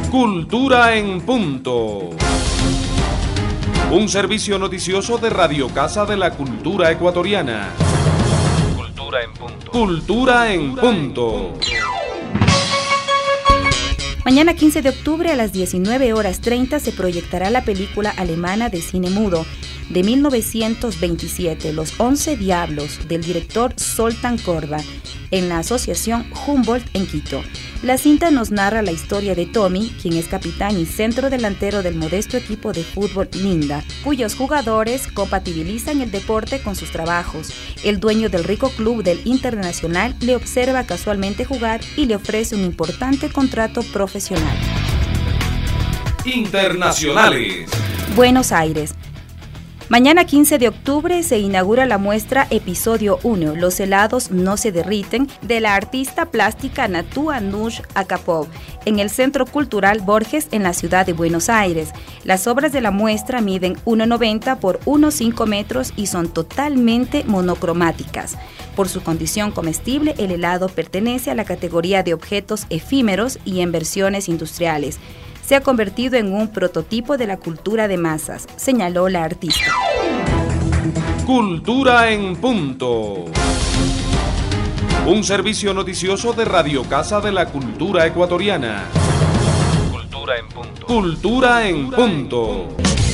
Cultura en Punto. Un servicio noticioso de Radio Casa de la Cultura Ecuatoriana. Cultura en Punto. Cultura en Punto. Mañana 15 de octubre a las 19:30 se proyectará la película alemana de cine mudo de 1927, Los 11 Diablos, del director Zoltán Korda, en la Asociación Humboldt en Quito. La cinta nos narra la historia de Tommy, quien es capitán y centro delantero del modesto equipo de fútbol Linda, cuyos jugadores compatibilizan el deporte con sus trabajos. El dueño del rico club del Internacional le observa casualmente jugar y le ofrece un importante contrato profesional. Internacionales. Buenos Aires. Mañana 15 de octubre se inaugura la muestra Episodio 1, Los helados no se derriten, de la artista plástica Natú Anush Akapov, en el Centro Cultural Borges en la ciudad de Buenos Aires. Las obras de la muestra miden 1,90 por 1,5 metros y son totalmente monocromáticas. Por su condición comestible, el helado pertenece a la categoría de objetos efímeros y en versiones industriales. Se ha convertido en un prototipo de la cultura de masas, señaló la artista. Cultura en Punto. Un servicio noticioso de Radio Casa de la Cultura Ecuatoriana. Cultura en Punto. Cultura en Punto.